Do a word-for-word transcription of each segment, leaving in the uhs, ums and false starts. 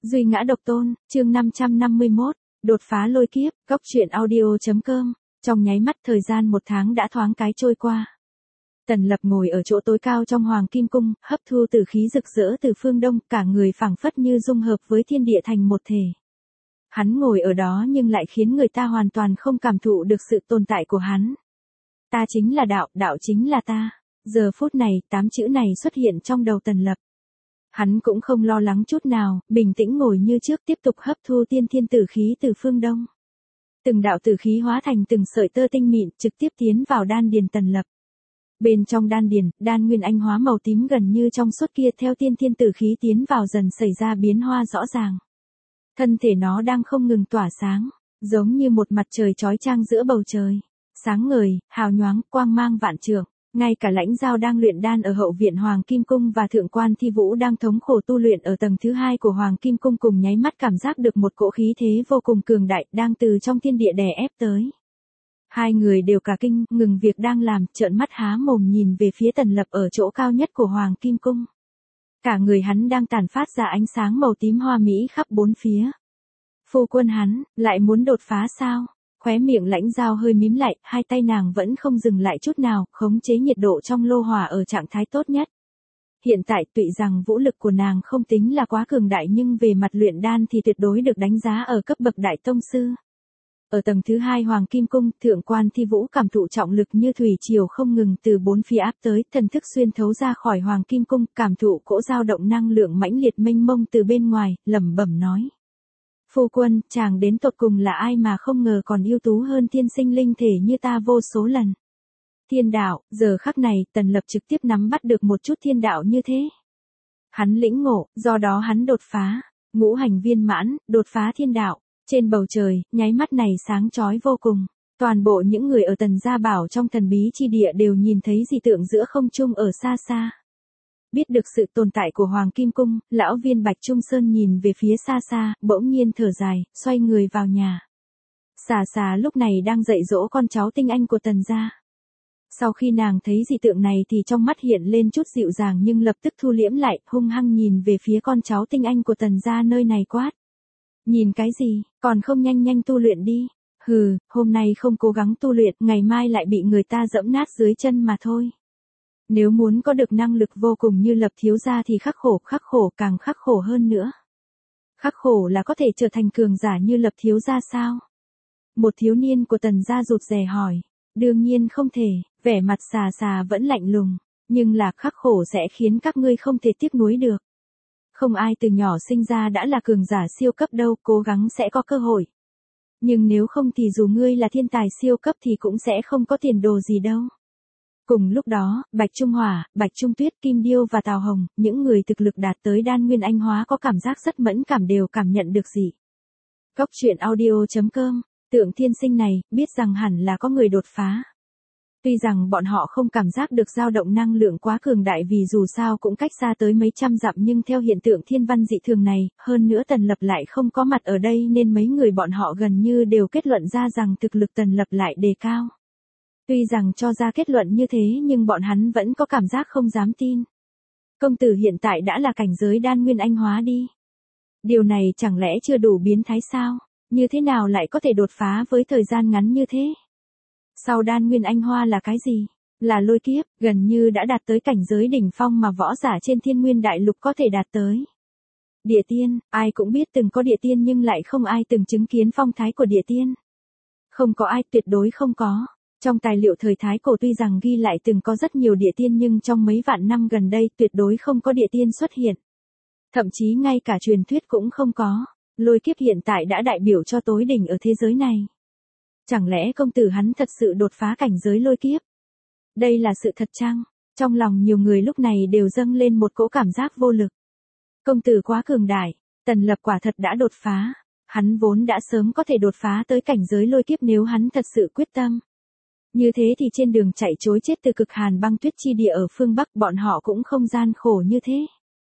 Duy ngã độc tôn, chương năm trăm năm mươi mốt, đột phá lôi kiếp, góc truyện audio.com, trong nháy mắt thời gian một tháng đã thoáng cái trôi qua. Tần Lập ngồi ở chỗ tối cao trong Hoàng Kim Cung, hấp thu tử khí rực rỡ từ phương đông, cả người phảng phất như dung hợp với thiên địa thành một thể. Hắn ngồi ở đó nhưng lại khiến người ta hoàn toàn không cảm thụ được sự tồn tại của hắn. Ta chính là đạo, đạo chính là ta. Giờ phút này, tám chữ này xuất hiện trong đầu Tần Lập. Hắn cũng không lo lắng chút nào, bình tĩnh ngồi như trước tiếp tục hấp thu tiên thiên tử khí từ phương đông. Từng đạo tử khí hóa thành từng sợi tơ tinh mịn, trực tiếp tiến vào đan điền Tần Lập. Bên trong đan điền, đan nguyên anh hóa màu tím gần như trong suốt kia theo tiên thiên tử khí tiến vào dần xảy ra biến hoa rõ ràng. Thân thể nó đang không ngừng tỏa sáng, giống như một mặt trời chói chang giữa bầu trời. Sáng ngời, hào nhoáng, quang mang vạn trượng. Ngay cả Lãnh Giao đang luyện đan ở hậu viện Hoàng Kim Cung và Thượng quan Thi Vũ đang thống khổ tu luyện ở tầng thứ hai của Hoàng Kim Cung cùng nháy mắt cảm giác được một cỗ khí thế vô cùng cường đại đang từ trong thiên địa đè ép tới. Hai người đều cả kinh, ngừng việc đang làm, trợn mắt há mồm nhìn về phía Tần Lập ở chỗ cao nhất của Hoàng Kim Cung. Cả người hắn đang tản phát ra ánh sáng màu tím hoa mỹ khắp bốn phía. Phu quân hắn, lại muốn đột phá sao? Khóe miệng Lãnh Giao hơi mím lại, hai tay nàng vẫn không dừng lại chút nào, khống chế nhiệt độ trong lô hỏa ở trạng thái tốt nhất. Hiện tại tuy rằng vũ lực của nàng không tính là quá cường đại nhưng về mặt luyện đan thì tuyệt đối được đánh giá ở cấp bậc đại tông sư. Ở tầng thứ hai Hoàng Kim Cung, Thượng quan Thi Vũ cảm thụ trọng lực như thủy triều không ngừng từ bốn phía áp tới, thần thức xuyên thấu ra khỏi Hoàng Kim Cung, cảm thụ cỗ dao động năng lượng mãnh liệt mênh mông từ bên ngoài, lẩm bẩm nói. Phu quân, chàng đến tột cùng là ai mà không ngờ còn ưu tú hơn thiên sinh linh thể như ta vô số lần. Thiên đạo, giờ khắc này, Tần Lập trực tiếp nắm bắt được một chút thiên đạo như thế. Hắn lĩnh ngộ, do đó hắn đột phá, ngũ hành viên mãn, đột phá thiên đạo. Trên bầu trời, nháy mắt này sáng chói vô cùng. Toàn bộ những người ở Tần Gia Bảo trong thần bí chi địa đều nhìn thấy dị tượng giữa không trung ở xa xa. Biết được sự tồn tại của Hoàng Kim Cung, lão viên Bạch Trung Sơn nhìn về phía xa xa, bỗng nhiên thở dài, xoay người vào nhà. Xà xà lúc này đang dạy dỗ con cháu tinh anh của Tần Gia. Sau khi nàng thấy dị tượng này thì trong mắt hiện lên chút dịu dàng nhưng lập tức thu liễm lại, hung hăng nhìn về phía con cháu tinh anh của Tần Gia nơi này quát. Nhìn cái gì, còn không nhanh nhanh tu luyện đi. Hừ, hôm nay không cố gắng tu luyện, ngày mai lại bị người ta dẫm nát dưới chân mà thôi. Nếu muốn có được năng lực vô cùng như Lập thiếu gia thì khắc khổ, khắc khổ, càng khắc khổ hơn nữa. Khắc khổ là có thể trở thành cường giả như Lập thiếu gia sao? Một thiếu niên của Tần Gia rụt rè hỏi. Đương nhiên không thể, vẻ mặt xà xà vẫn lạnh lùng. Nhưng là khắc khổ sẽ khiến các ngươi không thể tiếc nuối được. Không ai từ nhỏ sinh ra đã là cường giả siêu cấp đâu, cố gắng sẽ có cơ hội. Nhưng nếu không thì dù ngươi là thiên tài siêu cấp thì cũng sẽ không có tiền đồ gì đâu. Cùng lúc đó, Bạch Trung Hỏa, Bạch Trung Tuyết, Kim Điêu và Tào Hồng, những người thực lực đạt tới đan nguyên anh hóa có cảm giác rất mẫn cảm đều cảm nhận được gì. Góc truyện audio.com, Tượng Thiên Sinh này, biết rằng hẳn là có người đột phá. Tuy rằng bọn họ không cảm giác được dao động năng lượng quá cường đại vì dù sao cũng cách xa tới mấy trăm dặm nhưng theo hiện tượng thiên văn dị thường này, hơn nữa Tần Lập lại không có mặt ở đây nên mấy người bọn họ gần như đều kết luận ra rằng thực lực Tần Lập lại đề cao. Tuy rằng cho ra kết luận như thế nhưng bọn hắn vẫn có cảm giác không dám tin. Công tử hiện tại đã là cảnh giới đan nguyên anh hóa đi. Điều này chẳng lẽ chưa đủ biến thái sao? Như thế nào lại có thể đột phá với thời gian ngắn như thế? Sau đan nguyên anh hoa là cái gì? Là lôi kiếp, gần như đã đạt tới cảnh giới đỉnh phong mà võ giả trên thiên nguyên đại lục có thể đạt tới. Địa tiên, ai cũng biết từng có địa tiên nhưng lại không ai từng chứng kiến phong thái của địa tiên. Không có ai, tuyệt đối không có. Trong tài liệu thời Thái Cổ tuy rằng ghi lại từng có rất nhiều địa tiên nhưng trong mấy vạn năm gần đây tuyệt đối không có địa tiên xuất hiện. Thậm chí ngay cả truyền thuyết cũng không có. Lôi kiếp hiện tại đã đại biểu cho tối đỉnh ở thế giới này. Chẳng lẽ công tử hắn thật sự đột phá cảnh giới lôi kiếp? Đây là sự thật chăng? Trong lòng nhiều người lúc này đều dâng lên một cỗ cảm giác vô lực. Công tử quá cường đại, Tần Lập quả thật đã đột phá. Hắn vốn đã sớm có thể đột phá tới cảnh giới lôi kiếp nếu hắn thật sự quyết tâm. Như thế thì trên đường chạy trối chết từ cực hàn băng tuyết chi địa ở phương Bắc bọn họ cũng không gian khổ như thế.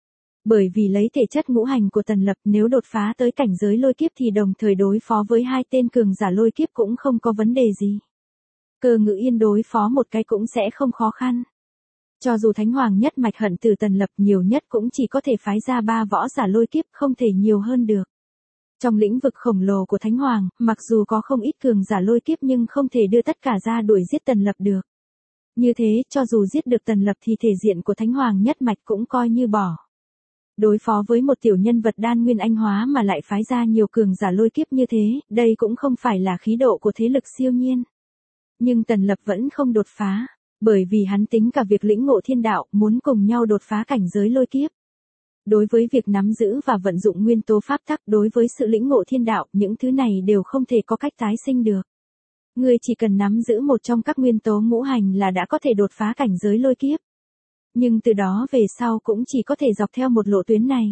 Bởi vì lấy thể chất ngũ hành của Tần Lập nếu đột phá tới cảnh giới lôi kiếp thì đồng thời đối phó với hai tên cường giả lôi kiếp cũng không có vấn đề gì. Cơ Ngữ Yên đối phó một cái cũng sẽ không khó khăn. Cho dù Thánh Hoàng nhất mạch hận từ Tần Lập nhiều nhất cũng chỉ có thể phái ra ba võ giả lôi kiếp, không thể nhiều hơn được. Trong lĩnh vực khổng lồ của Thánh Hoàng, mặc dù có không ít cường giả lôi kiếp nhưng không thể đưa tất cả ra đuổi giết Tần Lập được. Như thế, cho dù giết được Tần Lập thì thể diện của Thánh Hoàng nhất mạch cũng coi như bỏ. Đối phó với một tiểu nhân vật đan nguyên anh hóa mà lại phái ra nhiều cường giả lôi kiếp như thế, đây cũng không phải là khí độ của thế lực siêu nhiên. Nhưng Tần Lập vẫn không đột phá, bởi vì hắn tính cả việc lĩnh ngộ thiên đạo, muốn cùng nhau đột phá cảnh giới lôi kiếp. Đối với việc nắm giữ và vận dụng nguyên tố pháp tắc, đối với sự lĩnh ngộ thiên đạo, những thứ này đều không thể có cách tái sinh được. Ngươi chỉ cần nắm giữ một trong các nguyên tố ngũ hành là đã có thể đột phá cảnh giới lôi kiếp. Nhưng từ đó về sau cũng chỉ có thể dọc theo một lộ tuyến này.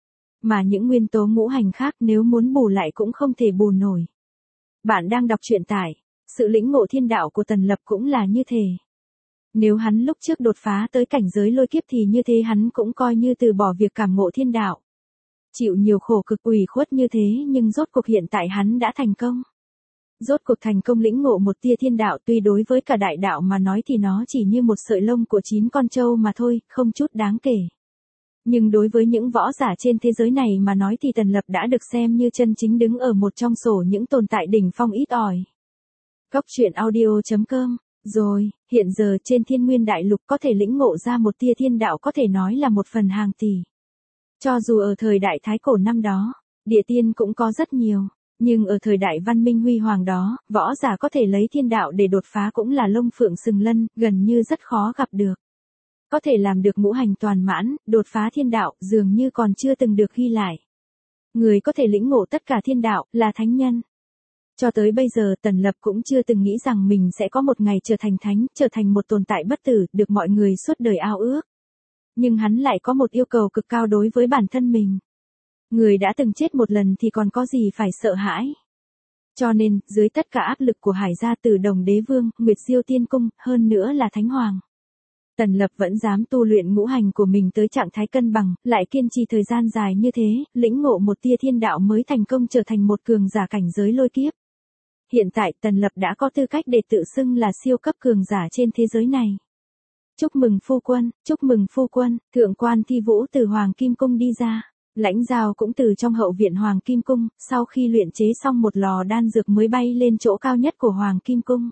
Mà những nguyên tố ngũ hành khác nếu muốn bù lại cũng không thể bù nổi. Bạn đang đọc truyện tại, sự lĩnh ngộ thiên đạo của Tần Lập cũng là như thế. Nếu hắn lúc trước đột phá tới cảnh giới lôi kiếp thì như thế hắn cũng coi như từ bỏ việc cảm ngộ thiên đạo. Chịu nhiều khổ cực ủy khuất như thế nhưng rốt cuộc hiện tại hắn đã thành công. Rốt cuộc thành công lĩnh ngộ một tia thiên đạo, tuy đối với cả đại đạo mà nói thì nó chỉ như một sợi lông của chín con trâu mà thôi, không chút đáng kể. Nhưng đối với những võ giả trên thế giới này mà nói thì Tần Lập đã được xem như chân chính đứng ở một trong số những tồn tại đỉnh phong ít ỏi. Cốc truyện audio chấm com. Rồi, hiện giờ trên Thiên Nguyên Đại Lục có thể lĩnh ngộ ra một tia thiên đạo có thể nói là một phần hàng tỷ. Cho dù ở thời đại Thái Cổ năm đó, địa tiên cũng có rất nhiều. Nhưng ở thời đại văn minh huy hoàng đó, võ giả có thể lấy thiên đạo để đột phá cũng là lông phượng sừng lân, gần như rất khó gặp được. Có thể làm được ngũ hành toàn mãn, đột phá thiên đạo, dường như còn chưa từng được ghi lại. Người có thể lĩnh ngộ tất cả thiên đạo, là thánh nhân. Cho tới bây giờ Tần Lập cũng chưa từng nghĩ rằng mình sẽ có một ngày trở thành thánh, trở thành một tồn tại bất tử, được mọi người suốt đời ao ước. Nhưng hắn lại có một yêu cầu cực cao đối với bản thân mình. Người đã từng chết một lần thì còn có gì phải sợ hãi. Cho nên, dưới tất cả áp lực của Hải Gia Tử Đồng Đế Vương, Nguyệt Diêu Tiên Cung, hơn nữa là Thánh Hoàng, Tần Lập vẫn dám tu luyện ngũ hành của mình tới trạng thái cân bằng, lại kiên trì thời gian dài như thế, lĩnh ngộ một tia thiên đạo mới thành công trở thành một cường giả cảnh giới lôi kiếp. Hiện tại Tần Lập đã có tư cách để tự xưng là siêu cấp cường giả trên thế giới này. Chúc mừng phu quân, chúc mừng phu quân, thượng quan Thi Vũ từ Hoàng Kim Cung đi ra. Lãnh Giao cũng từ trong hậu viện Hoàng Kim Cung, sau khi luyện chế xong một lò đan dược mới bay lên chỗ cao nhất của Hoàng Kim Cung.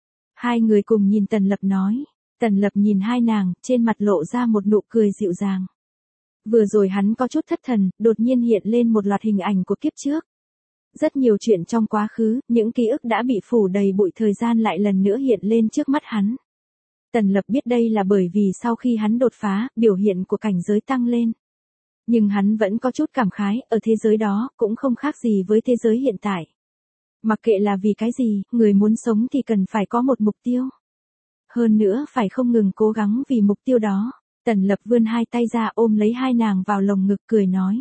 Hai người cùng nhìn Tần Lập nói. Tần Lập nhìn hai nàng, trên mặt lộ ra một nụ cười dịu dàng. Vừa rồi hắn có chút thất thần, đột nhiên hiện lên một loạt hình ảnh của kiếp trước. Rất nhiều chuyện trong quá khứ, những ký ức đã bị phủ đầy bụi thời gian lại lần nữa hiện lên trước mắt hắn. Tần Lập biết đây là bởi vì sau khi hắn đột phá, biểu hiện của cảnh giới tăng lên. Nhưng hắn vẫn có chút cảm khái, ở thế giới đó, cũng không khác gì với thế giới hiện tại. Mặc kệ là vì cái gì, người muốn sống thì cần phải có một mục tiêu. Hơn nữa phải không ngừng cố gắng vì mục tiêu đó. Tần Lập vươn hai tay ra ôm lấy hai nàng vào lồng ngực cười nói.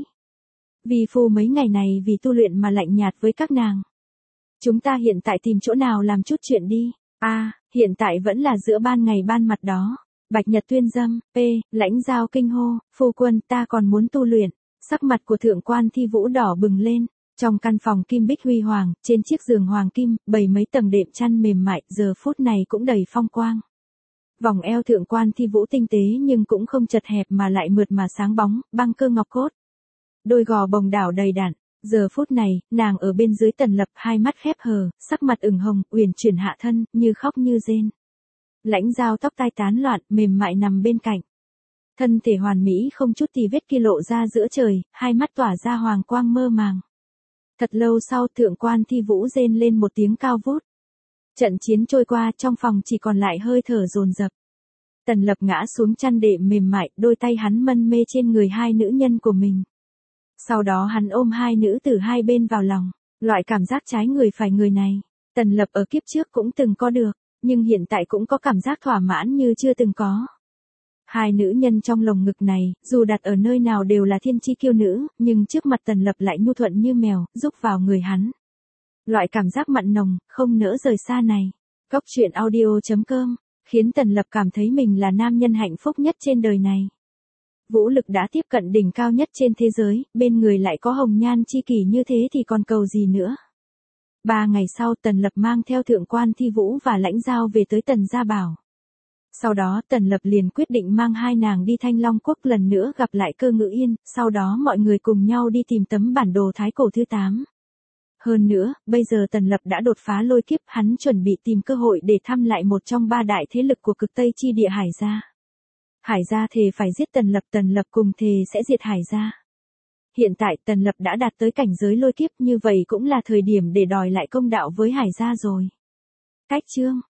Vì phu mấy ngày này vì tu luyện mà lạnh nhạt với các nàng. Chúng ta hiện tại tìm chỗ nào làm chút chuyện đi. A, à, hiện tại vẫn là giữa ban ngày ban mặt đó. Bạch Nhật tuyên dâm, P, Lãnh Giao kinh hô, phu quân ta còn muốn tu luyện. Sắc mặt của thượng quan Thi Vũ đỏ bừng lên. Trong căn phòng kim bích huy hoàng, trên chiếc giường hoàng kim, bày mấy tầng đệm chăn mềm mại, giờ phút này cũng đầy phong quang. Vòng eo thượng quan Thi Vũ tinh tế nhưng cũng không chật hẹp mà lại mượt mà sáng bóng, băng cơ ngọc cốt. Đôi gò bồng đảo đầy đặn, giờ phút này, nàng ở bên dưới Tần Lập, hai mắt khép hờ, sắc mặt ửng hồng, uyển chuyển hạ thân, như khóc như rên. Lãnh Giao tóc tai tán loạn, mềm mại nằm bên cạnh. Thân thể hoàn mỹ không chút tì vết kia lộ ra giữa trời, hai mắt tỏa ra hoàng quang mơ màng. Thật lâu sau thượng quan Thi Vũ rên lên một tiếng cao vút. Trận chiến trôi qua trong phòng chỉ còn lại hơi thở dồn dập. Tần Lập ngã xuống chăn đệm mềm mại, đôi tay hắn mân mê trên người hai nữ nhân của mình. Sau đó hắn ôm hai nữ từ hai bên vào lòng, loại cảm giác trái người phải người này. Tần Lập ở kiếp trước cũng từng có được, nhưng hiện tại cũng có cảm giác thỏa mãn như chưa từng có. Hai nữ nhân trong lồng ngực này, dù đặt ở nơi nào đều là thiên chi kiêu nữ, nhưng trước mặt Tần Lập lại nhu thuận như mèo, rúc vào người hắn. Loại cảm giác mặn nồng, không nỡ rời xa này. Cốc truyện audio chấm com, khiến Tần Lập cảm thấy mình là nam nhân hạnh phúc nhất trên đời này. Vũ lực đã tiếp cận đỉnh cao nhất trên thế giới, bên người lại có hồng nhan chi kỷ như thế thì còn cầu gì nữa. Ba ngày sau Tần Lập mang theo thượng quan Thi Vũ và Lãnh Giao về tới Tần Gia Bảo. Sau đó Tần Lập liền quyết định mang hai nàng đi Thanh Long Quốc lần nữa gặp lại Cơ Ngữ Yên, sau đó mọi người cùng nhau đi tìm tấm bản đồ Thái Cổ thứ tám. Hơn nữa, bây giờ Tần Lập đã đột phá lôi kiếp, hắn chuẩn bị tìm cơ hội để thăm lại một trong ba đại thế lực của cực Tây chi địa Hải gia. Hải gia thề phải giết Tần Lập, Tần Lập cùng thề sẽ diệt Hải gia. Hiện tại Tần Lập đã đạt tới cảnh giới lôi kiếp, như vậy cũng là thời điểm để đòi lại công đạo với Hải gia rồi. Cách chương